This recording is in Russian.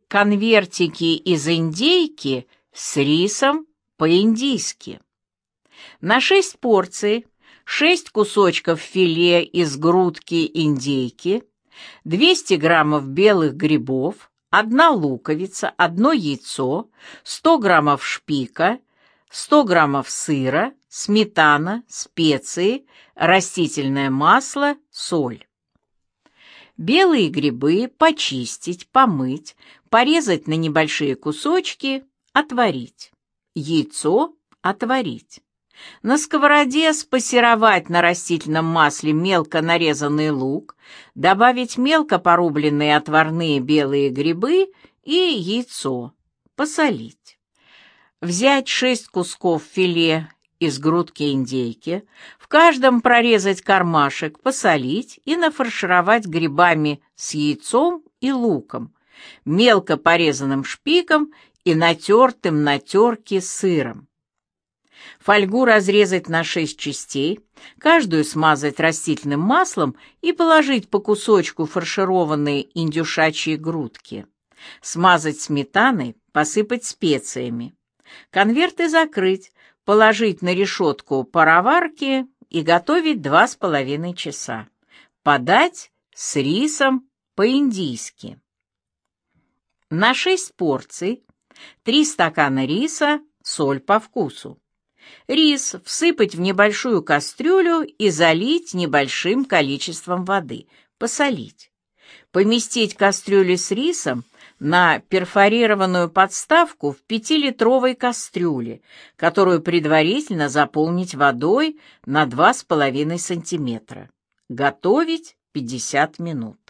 конвертики из индейки с рисом по-индийски. На 6 порций 6 кусочков филе из грудки индейки, 200 граммов белых грибов, 1 луковица, 1 яйцо, 100 граммов шпика, 100 граммов сыра, сметана, специи, растительное масло, соль. Белые грибы почистить, помыть, порезать на небольшие кусочки, отварить. Яйцо отварить. На сковороде спассеровать на растительном масле мелко нарезанный лук, добавить мелко порубленные отварные белые грибы и яйцо, посолить. Взять 6 кусков филе из грудки индейки, в каждом прорезать кармашек, посолить и нафаршировать грибами с яйцом и луком, мелко порезанным шпиком и натертым на терке сыром. Фольгу разрезать на 6 частей, каждую смазать растительным маслом и положить по кусочку фаршированной индюшачьей грудки. Смазать сметаной, посыпать специями. Конверты закрыть, положить на решетку пароварки и готовить 2,5 часа. Подать с рисом по-индийски. На 6 порций 3 стакана риса, соль по вкусу. Рис всыпать в небольшую кастрюлю и залить небольшим количеством воды, посолить. Поместить кастрюлю с рисом на перфорированную подставку в 5-литровой кастрюле, которую предварительно заполнить водой на 2,5 сантиметра. Готовить 50 минут.